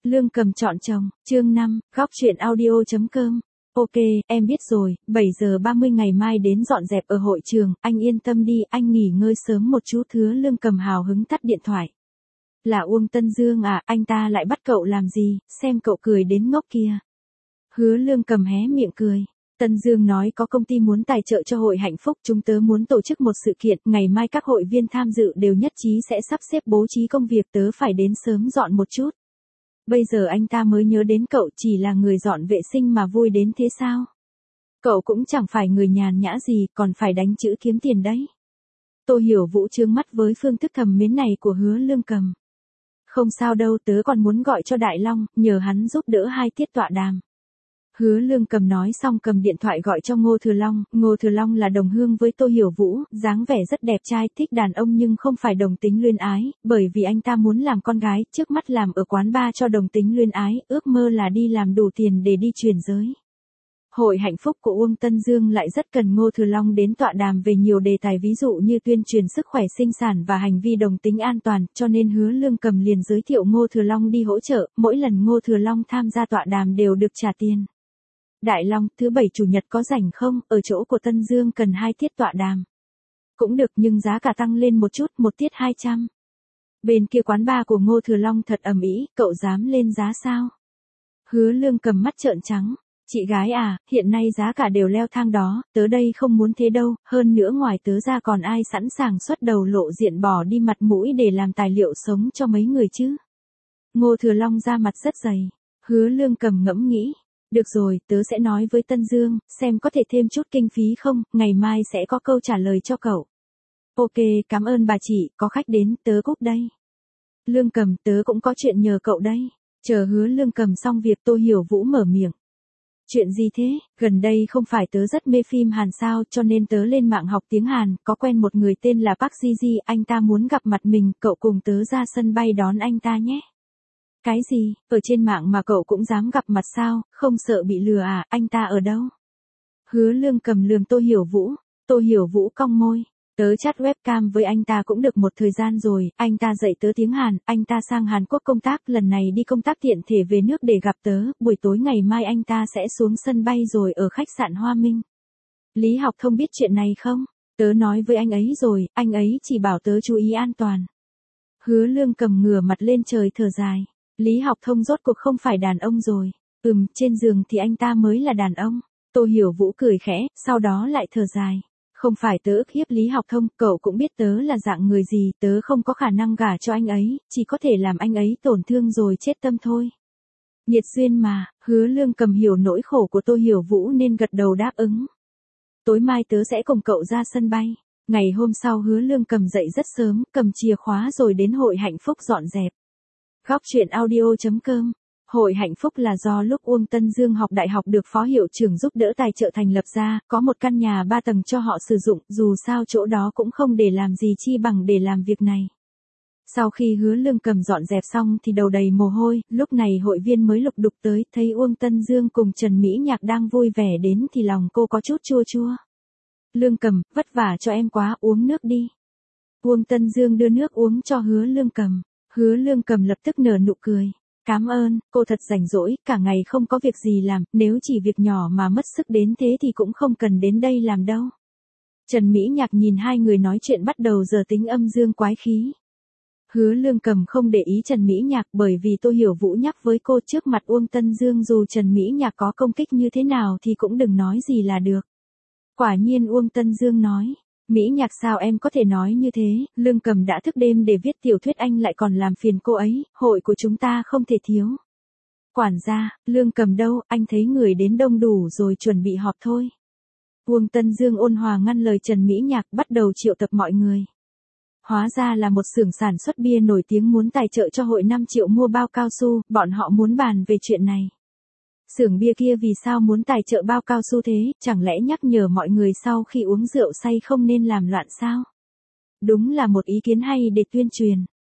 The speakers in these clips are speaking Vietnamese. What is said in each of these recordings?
Lương Cầm chọn chồng, chương 5, góc truyện audio.com. Ok, em biết rồi, 7 giờ 30 ngày mai đến dọn dẹp ở hội trường, anh yên tâm đi, anh nghỉ ngơi sớm một chút. Hứa Lương Cầm hào hứng tắt điện thoại. Là Uông Tân Dương à, anh ta lại bắt cậu làm gì, xem cậu cười đến ngốc kia. Hứa Lương Cầm hé miệng cười. Tân Dương nói có công ty muốn tài trợ cho hội hạnh phúc, chúng tớ muốn tổ chức một sự kiện, ngày mai các hội viên tham dự đều nhất trí sẽ sắp xếp bố trí công việc, tớ phải đến sớm dọn một chút. Bây giờ anh ta mới nhớ đến cậu, chỉ là người dọn vệ sinh mà vui đến thế sao? Cậu cũng chẳng phải người nhàn nhã gì, còn phải đánh chữ kiếm tiền đấy. Tô Hiểu Vũ trương mắt với phương thức thầm mến này của Hứa Lương Cầm. Không sao đâu, tớ còn muốn gọi cho Đại Long, nhờ hắn giúp đỡ hai tiết tọa đàm. Hứa Lương Cầm nói xong cầm điện thoại gọi cho Ngô Thừa Long. Ngô Thừa Long là đồng hương với Tô Hiểu Vũ, dáng vẻ rất đẹp trai, thích đàn ông nhưng không phải đồng tính luyến ái, bởi vì anh ta muốn làm con gái, trước mắt làm ở quán bar cho đồng tính luyến ái, ước mơ là đi làm đủ tiền để đi chuyển giới. Hội hạnh phúc của Uông Tân Dương lại rất cần Ngô Thừa Long đến tọa đàm về nhiều đề tài, ví dụ như tuyên truyền sức khỏe sinh sản và hành vi đồng tính an toàn, cho nên Hứa Lương Cầm liền giới thiệu Ngô Thừa Long đi hỗ trợ, mỗi lần Ngô Thừa Long tham gia tọa đàm đều được trả tiền. Đại Long, thứ bảy chủ nhật có rảnh không, ở chỗ của Tân Dương cần 2 tiết tọa đàm. Cũng được nhưng giá cả tăng lên một chút, một tiết 200. Bên kia quán bar của Ngô Thừa Long thật ầm ĩ, cậu dám lên giá sao? Hứa Lương Cầm mắt trợn trắng. Chị gái à, hiện nay giá cả đều leo thang đó, tớ đây không muốn thế đâu, hơn nữa ngoài tớ ra còn ai sẵn sàng xuất đầu lộ diện bỏ đi mặt mũi để làm tài liệu sống cho mấy người chứ? Ngô Thừa Long ra mặt rất dày. Hứa Lương Cầm ngẫm nghĩ. Được rồi, tớ sẽ nói với Tân Dương, xem có thể thêm chút kinh phí không, ngày mai sẽ có câu trả lời cho cậu. Ok, cảm ơn bà chị, có khách đến, tớ cúp đây. Lương Cầm, tớ cũng có chuyện nhờ cậu đây. Chờ Hứa Lương Cầm xong việc Tô Hiểu Vũ mở miệng. Chuyện gì thế, gần đây không phải tớ rất mê phim Hàn sao, cho nên tớ lên mạng học tiếng Hàn, có quen một người tên là Park Ji Ji, anh ta muốn gặp mặt mình, cậu cùng tớ ra sân bay đón anh ta nhé. Cái gì, ở trên mạng mà cậu cũng dám gặp mặt sao, không sợ bị lừa à, anh ta ở đâu? Hứa Lương Cầm lườm Tô Hiểu Vũ cong môi, tớ chat webcam với anh ta cũng được một thời gian rồi, anh ta dạy tớ tiếng Hàn, anh ta sang Hàn Quốc công tác, lần này đi công tác tiện thể về nước để gặp tớ, buổi tối ngày mai anh ta sẽ xuống sân bay rồi ở khách sạn Hoa Minh. Lý Học Thông biết chuyện này không? Tớ nói với anh ấy rồi, anh ấy chỉ bảo tớ chú ý an toàn. Hứa Lương Cầm ngửa mặt lên trời thở dài. Lý Học Thông rốt cuộc không phải đàn ông rồi. Trên giường thì anh ta mới là đàn ông. Tô Hiểu Vũ cười khẽ, sau đó lại thở dài. Không phải tớ ức hiếp Lý Học Thông, cậu cũng biết tớ là dạng người gì, tớ không có khả năng gả cho anh ấy, chỉ có thể làm anh ấy tổn thương rồi chết tâm thôi. Nhiệt duyên mà, Hứa Lương Cầm hiểu nỗi khổ của Tô Hiểu Vũ nên gật đầu đáp ứng. Tối mai tớ sẽ cùng cậu ra sân bay. Ngày hôm sau Hứa Lương Cầm dậy rất sớm, cầm chìa khóa rồi đến hội hạnh phúc dọn dẹp. Góc truyện audio.com. Hội hạnh phúc là do lúc Uông Tân Dương học đại học được phó hiệu trưởng giúp đỡ tài trợ thành lập ra, có một căn nhà 3 tầng cho họ sử dụng, dù sao chỗ đó cũng không để làm gì chi bằng để làm việc này. Sau khi Hứa Lương Cầm dọn dẹp xong thì đầu đầy mồ hôi, lúc này hội viên mới lục đục tới, thấy Uông Tân Dương cùng Trần Mỹ Nhạc đang vui vẻ đến thì lòng cô có chút chua chua. Lương Cầm, vất vả cho em quá, uống nước đi. Uông Tân Dương đưa nước uống cho Hứa Lương Cầm. Hứa Lương Cầm lập tức nở nụ cười. Cảm ơn, cô thật rảnh rỗi, cả ngày không có việc gì làm, nếu chỉ việc nhỏ mà mất sức đến thế thì cũng không cần đến đây làm đâu. Trần Mỹ Nhạc nhìn hai người nói chuyện bắt đầu giờ tính âm dương quái khí. Hứa Lương Cầm không để ý Trần Mỹ Nhạc bởi vì Tô Hiểu Vũ nhắc với cô trước mặt Uông Tân Dương dù Trần Mỹ Nhạc có công kích như thế nào thì cũng đừng nói gì là được. Quả nhiên Uông Tân Dương nói. Mỹ Nhạc sao em có thể nói như thế, Lương Cầm đã thức đêm để viết tiểu thuyết anh lại còn làm phiền cô ấy, hội của chúng ta không thể thiếu. Quản gia, Lương Cầm đâu, anh thấy người đến đông đủ rồi chuẩn bị họp thôi. Uông Tân Dương ôn hòa ngăn lời Trần Mỹ Nhạc bắt đầu triệu tập mọi người. Hóa ra là một xưởng sản xuất bia nổi tiếng muốn tài trợ cho hội 5 triệu mua bao cao su, bọn họ muốn bàn về chuyện này. Xưởng bia kia vì sao muốn tài trợ bao cao su thế, chẳng lẽ nhắc nhở mọi người sau khi uống rượu say không nên làm loạn sao? Đúng là một ý kiến hay để tuyên truyền.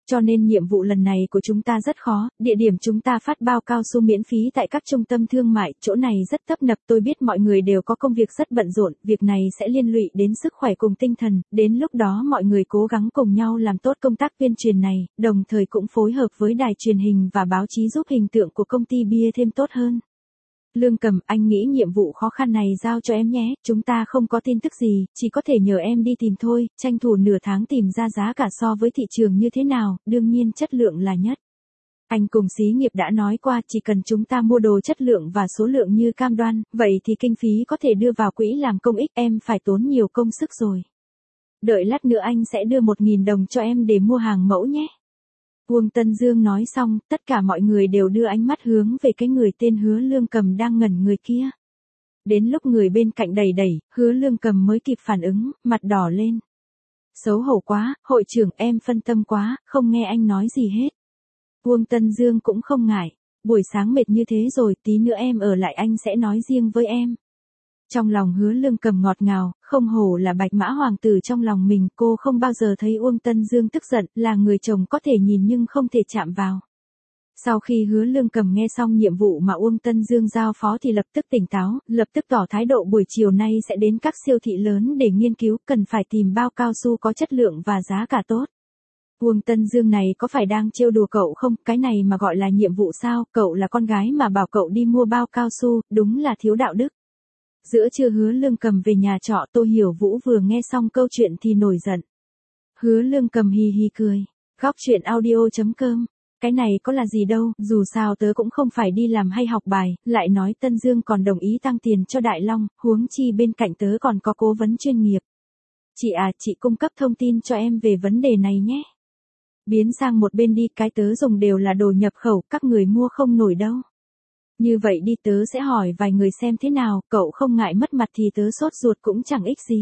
Cho nên nhiệm vụ lần này của chúng ta rất khó, địa điểm chúng ta phát bao cao su miễn phí tại các trung tâm thương mại, chỗ này rất tấp nập, tôi biết mọi người đều có công việc rất bận rộn, việc này sẽ liên lụy đến sức khỏe cùng tinh thần, đến lúc đó mọi người cố gắng cùng nhau làm tốt công tác tuyên truyền này, đồng thời cũng phối hợp với đài truyền hình và báo chí giúp hình tượng của công ty bia thêm tốt hơn. Lương Cầm, anh nghĩ nhiệm vụ khó khăn này giao cho em nhé, chúng ta không có tin tức gì, chỉ có thể nhờ em đi tìm thôi, tranh thủ nửa tháng tìm ra giá cả so với thị trường như thế nào, đương nhiên chất lượng là nhất. Anh cùng xí nghiệp đã nói qua, chỉ cần chúng ta mua đồ chất lượng và số lượng như cam đoan, vậy thì kinh phí có thể đưa vào quỹ làm công ích, em phải tốn nhiều công sức rồi. Đợi lát nữa anh sẽ đưa 1.000 đồng cho em để mua hàng mẫu nhé. Uông Tân Dương nói xong, tất cả mọi người đều đưa ánh mắt hướng về cái người tên Hứa Lương Cầm đang ngẩn người kia. Đến lúc người bên cạnh đẩy đẩy, Hứa Lương Cầm mới kịp phản ứng, mặt đỏ lên. Xấu hổ quá, hội trưởng em phân tâm quá, không nghe anh nói gì hết. Uông Tân Dương cũng không ngại, buổi sáng mệt như thế rồi, tí nữa em ở lại anh sẽ nói riêng với em. Trong lòng Hứa Lương Cầm ngọt ngào, không hổ là bạch mã hoàng tử trong lòng mình, cô không bao giờ thấy Uông Tân Dương tức giận, là người chồng có thể nhìn nhưng không thể chạm vào. Sau khi Hứa Lương Cầm nghe xong nhiệm vụ mà Uông Tân Dương giao phó thì lập tức tỉnh táo, lập tức tỏ thái độ buổi chiều nay sẽ đến các siêu thị lớn để nghiên cứu, cần phải tìm bao cao su có chất lượng và giá cả tốt. Uông Tân Dương này có phải đang trêu đùa cậu không, cái này mà gọi là nhiệm vụ sao, cậu là con gái mà bảo cậu đi mua bao cao su, đúng là thiếu đạo đức. Giữa trưa Hứa Lương Cầm về nhà trọ, Tô Hiểu Vũ vừa nghe xong câu chuyện thì nổi giận. Hứa Lương Cầm hì hì cười, góc chuyện audio.com, cái này có là gì đâu, dù sao tớ cũng không phải đi làm hay học bài, lại nói Tân Dương còn đồng ý tăng tiền cho Đại Long, huống chi bên cạnh tớ còn có cố vấn chuyên nghiệp. Chị à, chị cung cấp thông tin cho em về vấn đề này nhé. Biến sang một bên đi, cái tớ dùng đều là đồ nhập khẩu, các người mua không nổi đâu. Như vậy đi, tớ sẽ hỏi vài người xem thế nào, cậu không ngại mất mặt thì tớ sốt ruột cũng chẳng ích gì.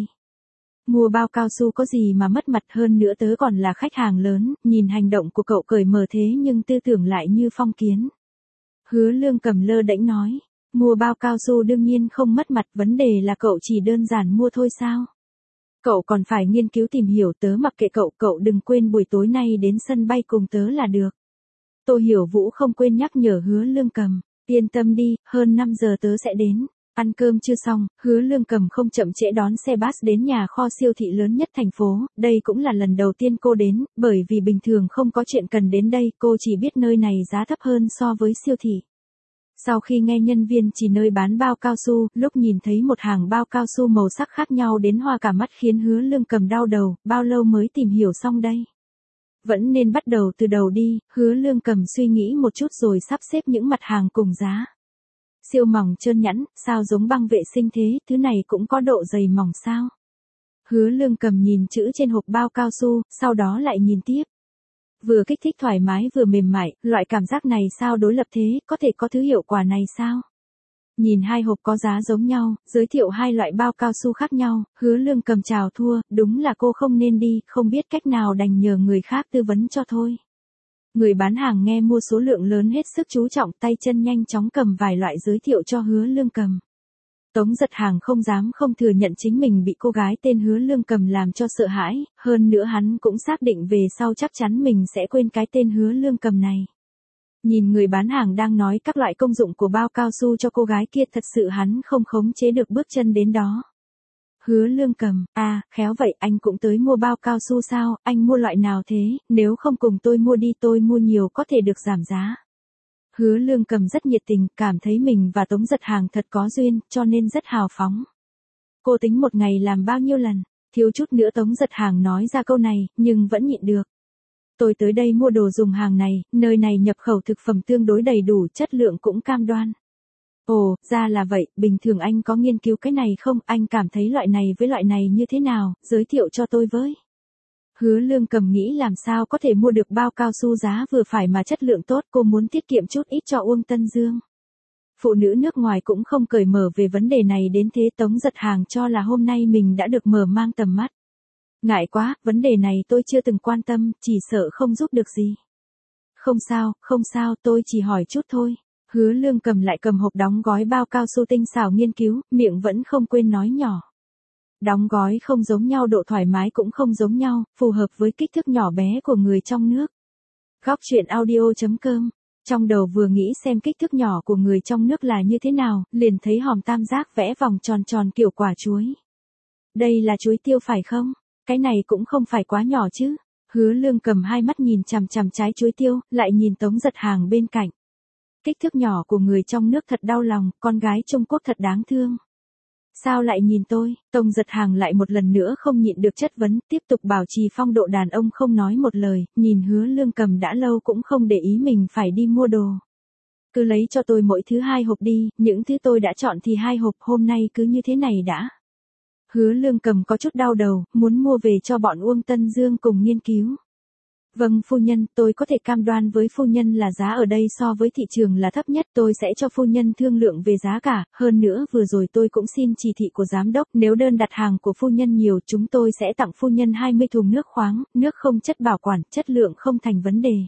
Mua bao cao su có gì mà mất mặt, hơn nữa tớ còn là khách hàng lớn, nhìn hành động của cậu cởi mở thế nhưng tư tưởng lại như phong kiến. Hứa Lương Cầm lơ đễnh nói, mua bao cao su đương nhiên không mất mặt, vấn đề là cậu chỉ đơn giản mua thôi sao? Cậu còn phải nghiên cứu tìm hiểu, tớ mặc kệ cậu, cậu đừng quên buổi tối nay đến sân bay cùng tớ là được. Tô Hiểu Vũ không quên nhắc nhở Hứa Lương Cầm, yên tâm đi, hơn 5 giờ tớ sẽ đến. Ăn cơm chưa xong, Hứa Lương Cầm không chậm trễ đón xe bus đến nhà kho siêu thị lớn nhất thành phố, đây cũng là lần đầu tiên cô đến, bởi vì bình thường không có chuyện cần đến đây, cô chỉ biết nơi này giá thấp hơn so với siêu thị. Sau khi nghe nhân viên chỉ nơi bán bao cao su, lúc nhìn thấy một hàng bao cao su màu sắc khác nhau đến hoa cả mắt khiến Hứa Lương Cầm đau đầu, bao lâu mới tìm hiểu xong đây? Vẫn nên bắt đầu từ đầu đi, Hứa Lương Cầm suy nghĩ một chút rồi sắp xếp những mặt hàng cùng giá. Siêu mỏng trơn nhẵn, sao giống băng vệ sinh thế, thứ này cũng có độ dày mỏng sao? Hứa Lương Cầm nhìn chữ trên hộp bao cao su, sau đó lại nhìn tiếp. Vừa kích thích thoải mái vừa mềm mại, loại cảm giác này sao đối lập thế, có thể có thứ hiệu quả này sao? Nhìn hai hộp có giá giống nhau, giới thiệu hai loại bao cao su khác nhau, Hứa Lương Cầm chào thua, đúng là cô không nên đi, không biết cách nào đành nhờ người khác tư vấn cho thôi. Người bán hàng nghe mua số lượng lớn hết sức chú trọng, tay chân nhanh chóng cầm vài loại giới thiệu cho Hứa Lương Cầm. Tống Giật Hàng không dám không thừa nhận chính mình bị cô gái tên Hứa Lương Cầm làm cho sợ hãi, hơn nữa hắn cũng xác định về sau chắc chắn mình sẽ quên cái tên Hứa Lương Cầm này. Nhìn người bán hàng đang nói các loại công dụng của bao cao su cho cô gái kia, thật sự hắn không khống chế được bước chân đến đó. Hứa Lương Cầm, à, khéo vậy, anh cũng tới mua bao cao su sao, anh mua loại nào thế, nếu không cùng tôi mua đi, tôi mua nhiều có thể được giảm giá. Hứa Lương Cầm rất nhiệt tình, cảm thấy mình và Tống Giật Hàng thật có duyên, cho nên rất hào phóng. Cô tính một ngày làm bao nhiêu lần, thiếu chút nữa Tống Giật Hàng nói ra câu này, nhưng vẫn nhịn được. Tôi tới đây mua đồ dùng hàng này, nơi này nhập khẩu thực phẩm tương đối đầy đủ, chất lượng cũng cam đoan. Ồ, ra là vậy, bình thường anh có nghiên cứu cái này không, anh cảm thấy loại này với loại này như thế nào, giới thiệu cho tôi với. Hứa Lương Cầm nghĩ làm sao có thể mua được bao cao su giá vừa phải mà chất lượng tốt, cô muốn tiết kiệm chút ít cho Uông Tân Dương. Phụ nữ nước ngoài cũng không cởi mở về vấn đề này đến thế, Tống Giật Hàng cho là hôm nay mình đã được mở mang tầm mắt. Ngại quá, vấn đề này tôi chưa từng quan tâm, chỉ sợ không giúp được gì. Không sao, tôi chỉ hỏi chút thôi. Hứa Lương Cầm lại cầm hộp đóng gói bao cao su tinh xảo nghiên cứu, miệng vẫn không quên nói nhỏ. Đóng gói không giống nhau, độ thoải mái cũng không giống nhau, phù hợp với kích thước nhỏ bé của người trong nước. Góc chuyện audio.com. Trong đầu vừa nghĩ xem kích thước nhỏ của người trong nước là như thế nào, liền thấy hòm tam giác vẽ vòng tròn tròn kiểu quả chuối. Đây là chuối tiêu phải không? Cái này cũng không phải quá nhỏ chứ. Hứa Lương cầm hai mắt nhìn chằm chằm trái chuối tiêu, lại nhìn Tống Giật Hàng bên cạnh. Kích thước nhỏ của người trong nước thật đau lòng, con gái Trung Quốc thật đáng thương. Sao lại nhìn tôi? Tống Giật Hàng lại một lần nữa không nhịn được chất vấn, tiếp tục bảo trì phong độ đàn ông không nói một lời, nhìn Hứa Lương cầm đã lâu cũng không để ý mình phải đi mua đồ. Cứ lấy cho tôi mỗi thứ 2 hộp đi, những thứ tôi đã chọn thì 2 hộp, hôm nay cứ như thế này đã. Hứa Lương cầm có chút đau đầu, muốn mua về cho bọn Uông Tân Dương cùng nghiên cứu. Vâng phu nhân, tôi có thể cam đoan với phu nhân là giá ở đây so với thị trường là thấp nhất, tôi sẽ cho phu nhân thương lượng về giá cả, hơn nữa vừa rồi tôi cũng xin chỉ thị của giám đốc, nếu đơn đặt hàng của phu nhân nhiều chúng tôi sẽ tặng phu nhân 20 thùng nước khoáng, nước không chất bảo quản, chất lượng không thành vấn đề.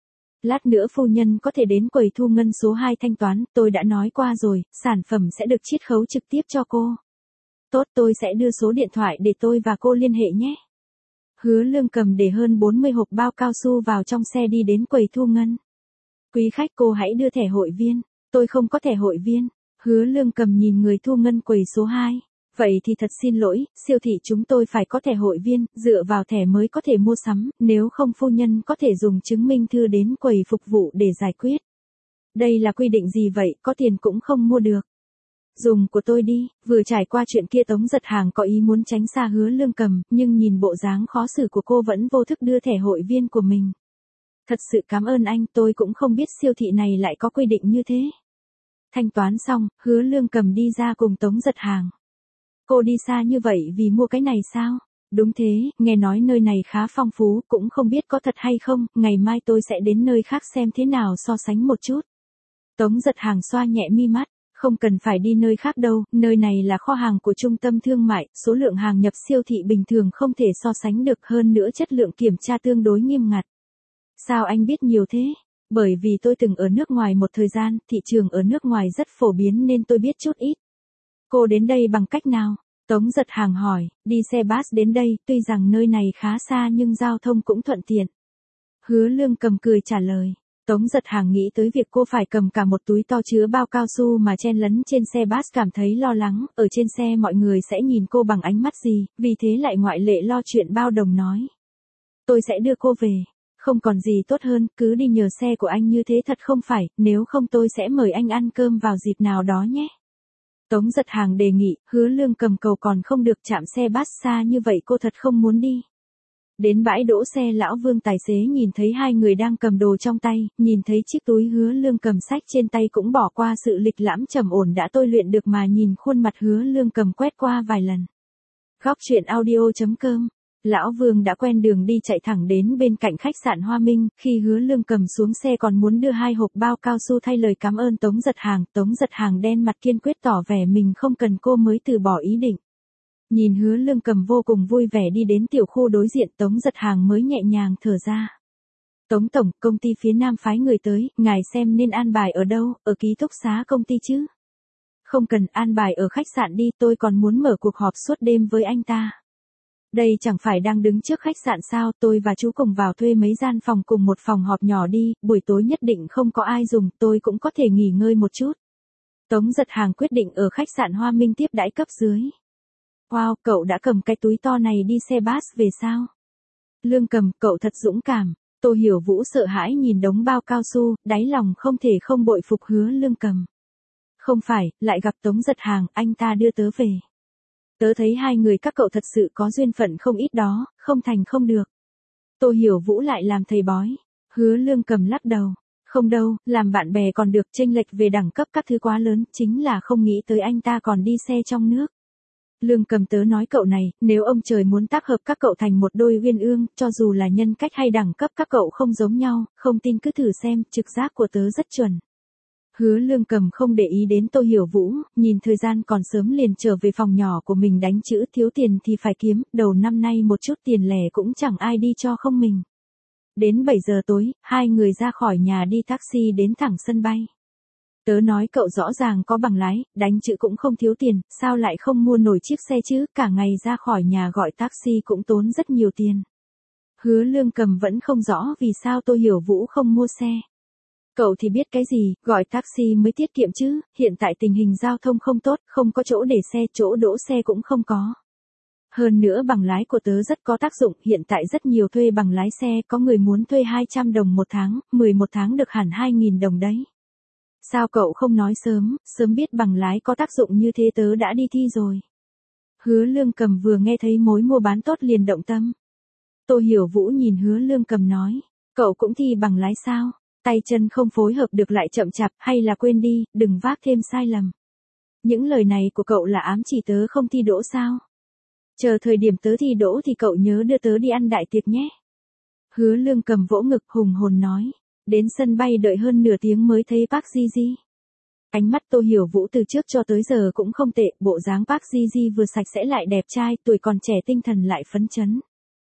Lát nữa phu nhân có thể đến quầy thu ngân số 2 thanh toán, tôi đã nói qua rồi, sản phẩm sẽ được chiết khấu trực tiếp cho cô. Tốt, tôi sẽ đưa số điện thoại để tôi và cô liên hệ nhé. Hứa Lương cầm để hơn 40 hộp bao cao su vào trong xe đi đến quầy thu ngân. Quý khách cô hãy đưa thẻ hội viên. Tôi không có thẻ hội viên. Hứa Lương cầm nhìn người thu ngân quầy số 2. Vậy thì thật xin lỗi, siêu thị chúng tôi phải có thẻ hội viên, dựa vào thẻ mới có thể mua sắm, nếu không phu nhân có thể dùng chứng minh thư đến quầy phục vụ để giải quyết. Đây là quy định gì vậy, có tiền cũng không mua được. Dùng của tôi đi, vừa trải qua chuyện kia Tống Giật Hàng có ý muốn tránh xa Hứa Lương cầm, nhưng nhìn bộ dáng khó xử của cô vẫn vô thức đưa thẻ hội viên của mình. Thật sự cảm ơn anh, tôi cũng không biết siêu thị này lại có quy định như thế. Thanh toán xong, Hứa Lương cầm đi ra cùng Tống Giật Hàng. Cô đi xa như vậy vì mua cái này sao? Đúng thế, nghe nói nơi này khá phong phú, cũng không biết có thật hay không, ngày mai tôi sẽ đến nơi khác xem thế nào so sánh một chút. Tống Giật Hàng xoa nhẹ mi mắt. Không cần phải đi nơi khác đâu, nơi này là kho hàng của trung tâm thương mại, số lượng hàng nhập siêu thị bình thường không thể so sánh được, hơn nữa chất lượng kiểm tra tương đối nghiêm ngặt. Sao anh biết nhiều thế? Bởi vì tôi từng ở nước ngoài một thời gian, thị trường ở nước ngoài rất phổ biến nên tôi biết chút ít. Cô đến đây bằng cách nào? Tống Giật Hàng hỏi, đi xe bus đến đây, tuy rằng nơi này khá xa nhưng giao thông cũng thuận tiện. Hứa Lương cầm cười trả lời. Tống Giật Hàng nghĩ tới việc cô phải cầm cả một túi to chứa bao cao su mà chen lấn trên xe bus, cảm thấy lo lắng, ở trên xe mọi người sẽ nhìn cô bằng ánh mắt gì, vì thế lại ngoại lệ lo chuyện bao đồng nói. Tôi sẽ đưa cô về, không còn gì tốt hơn, cứ đi nhờ xe của anh như thế thật không phải, nếu không tôi sẽ mời anh ăn cơm vào dịp nào đó nhé. Tống Giật Hàng đề nghị, Hứa Lương cầm cầu còn không được chạm xe bus xa như vậy cô thật không muốn đi. Đến bãi đỗ xe lão Vương tài xế nhìn thấy hai người đang cầm đồ trong tay, nhìn thấy chiếc túi Hứa Lương cầm sách trên tay cũng bỏ qua sự lịch lãm trầm ổn đã tôi luyện được mà nhìn khuôn mặt Hứa Lương cầm quét qua vài lần. Góc chuyện audio.com. Lão Vương đã quen đường đi chạy thẳng đến bên cạnh khách sạn Hoa Minh, khi Hứa Lương cầm xuống xe còn muốn đưa 2 hộp bao cao su thay lời cảm ơn Tống Giật Hàng, Tống Giật Hàng đen mặt kiên quyết tỏ vẻ mình không cần cô mới từ bỏ ý định. Nhìn Hứa Lương cầm vô cùng vui vẻ đi đến tiểu khu đối diện, Tống Giật Hàng mới nhẹ nhàng thở ra. Tống tổng, công ty phía Nam phái người tới, ngài xem nên an bài ở đâu, ở ký túc xá công ty chứ? Không cần, an bài ở khách sạn đi, tôi còn muốn mở cuộc họp suốt đêm với anh ta. Đây chẳng phải đang đứng trước khách sạn sao, tôi và chú cùng vào thuê mấy gian phòng cùng một phòng họp nhỏ đi, buổi tối nhất định không có ai dùng, tôi cũng có thể nghỉ ngơi một chút. Tống Giật Hàng quyết định ở khách sạn Hoa Minh tiếp đãi cấp dưới. Wow, cậu đã cầm cái túi to này đi xe bus về sao? Lương cầm, cậu thật dũng cảm. Tô Hiểu Vũ sợ hãi nhìn đống bao cao su, đáy lòng không thể không bội phục Hứa Lương cầm. Không phải, lại gặp Tống Giật Hàng, anh ta đưa tớ về. Tớ thấy hai người các cậu thật sự có duyên phận không ít đó, không thành không được. Tô Hiểu Vũ lại làm thầy bói. Hứa Lương cầm lắc đầu. Không đâu, làm bạn bè còn được, chênh lệch về đẳng cấp các thứ quá lớn, chính là không nghĩ tới anh ta còn đi xe trong nước. Lương cầm, tớ nói cậu này, nếu ông trời muốn tác hợp các cậu thành một đôi uyên ương, cho dù là nhân cách hay đẳng cấp các cậu không giống nhau, không tin cứ thử xem, trực giác của tớ rất chuẩn. Hứa Lương cầm không để ý đến Tô Hiểu Vũ, nhìn thời gian còn sớm liền trở về phòng nhỏ của mình đánh chữ, thiếu tiền thì phải kiếm, đầu năm nay một chút tiền lẻ cũng chẳng ai đi cho không mình. Đến 7 giờ tối, hai người ra khỏi nhà đi taxi đến thẳng sân bay. Tớ nói cậu rõ ràng có bằng lái, đánh chữ cũng không thiếu tiền, sao lại không mua nổi chiếc xe chứ, cả ngày ra khỏi nhà gọi taxi cũng tốn rất nhiều tiền. Hứa Lương Cầm vẫn không rõ vì sao Tô Hiểu Vũ không mua xe. Cậu thì biết cái gì, gọi taxi mới tiết kiệm chứ, hiện tại tình hình giao thông không tốt, không có chỗ để xe, chỗ đỗ xe cũng không có. Hơn nữa bằng lái của tớ rất có tác dụng, hiện tại rất nhiều thuê bằng lái xe, có người muốn thuê 200 đồng một tháng, 11 tháng được hẳn 2.000 đồng đấy. Sao cậu không nói sớm, sớm biết bằng lái có tác dụng như thế tớ đã đi thi rồi. Hứa Lương Cầm vừa nghe thấy mối mua bán tốt liền động tâm. Tô Hiểu Vũ nhìn Hứa Lương Cầm nói, cậu cũng thi bằng lái sao, tay chân không phối hợp được lại chậm chạp, hay là quên đi, đừng vác thêm sai lầm. Những lời này của cậu là ám chỉ tớ không thi đỗ sao? Chờ thời điểm tớ thi đỗ thì cậu nhớ đưa tớ đi ăn đại tiệc nhé. Hứa Lương Cầm vỗ ngực hùng hồn nói, đến sân bay đợi hơn nửa tiếng mới thấy Park Ji Ji. Ánh mắt Tô Hiểu Vũ từ trước cho tới giờ cũng không tệ, bộ dáng Park Ji Ji vừa sạch sẽ lại đẹp trai, tuổi còn trẻ tinh thần lại phấn chấn.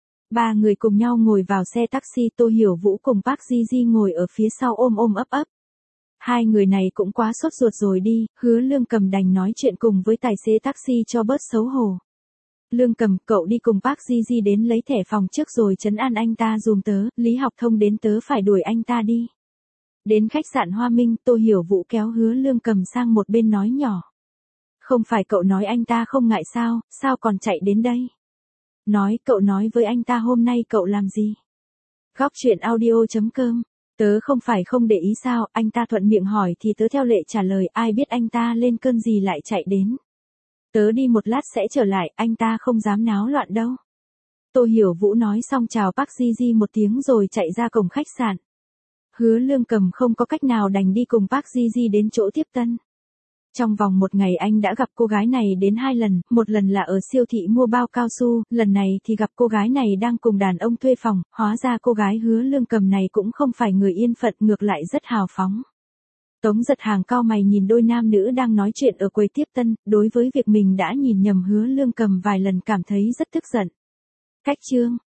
Ba người cùng nhau ngồi vào xe taxi, Tô Hiểu Vũ cùng Park Ji Ji ngồi ở phía sau ôm ôm ấp ấp. Hai người này cũng quá sốt ruột rồi đi, Hứa Lương Cầm đành nói chuyện cùng với tài xế taxi cho bớt xấu hổ. Lương Cầm, cậu đi cùng Park Ji Ji đến lấy thẻ phòng trước rồi trấn an anh ta dùm tớ, Lý Học Thông đến tớ phải đuổi anh ta đi. Đến khách sạn Hoa Minh, Tô Hiểu Vũ kéo Hứa Lương Cầm sang một bên nói nhỏ. Không phải cậu nói anh ta không ngại sao, sao còn chạy đến đây? Nói, cậu nói với anh ta hôm nay cậu làm gì? Góc chuyện audio.com. Tớ không phải không để ý sao, anh ta thuận miệng hỏi thì tớ theo lệ trả lời, ai biết anh ta lên cơn gì lại chạy đến. Tớ đi một lát sẽ trở lại, anh ta không dám náo loạn đâu. Tô Hiểu Vũ nói xong chào Park Ji Ji một tiếng rồi chạy ra cổng khách sạn. Hứa Lương Cầm không có cách nào đành đi cùng Park Ji Ji đến chỗ tiếp tân. Trong vòng một ngày anh đã gặp cô gái này đến 2 lần, một lần là ở siêu thị mua bao cao su, lần này thì gặp cô gái này đang cùng đàn ông thuê phòng, hóa ra cô gái Hứa Lương Cầm này cũng không phải người yên phận, ngược lại rất hào phóng. Tống Giật Hàng cau mày nhìn đôi nam nữ đang nói chuyện ở quầy tiếp tân, đối với việc mình đã nhìn nhầm Hứa Lương Cầm vài lần cảm thấy rất tức giận. Cách chương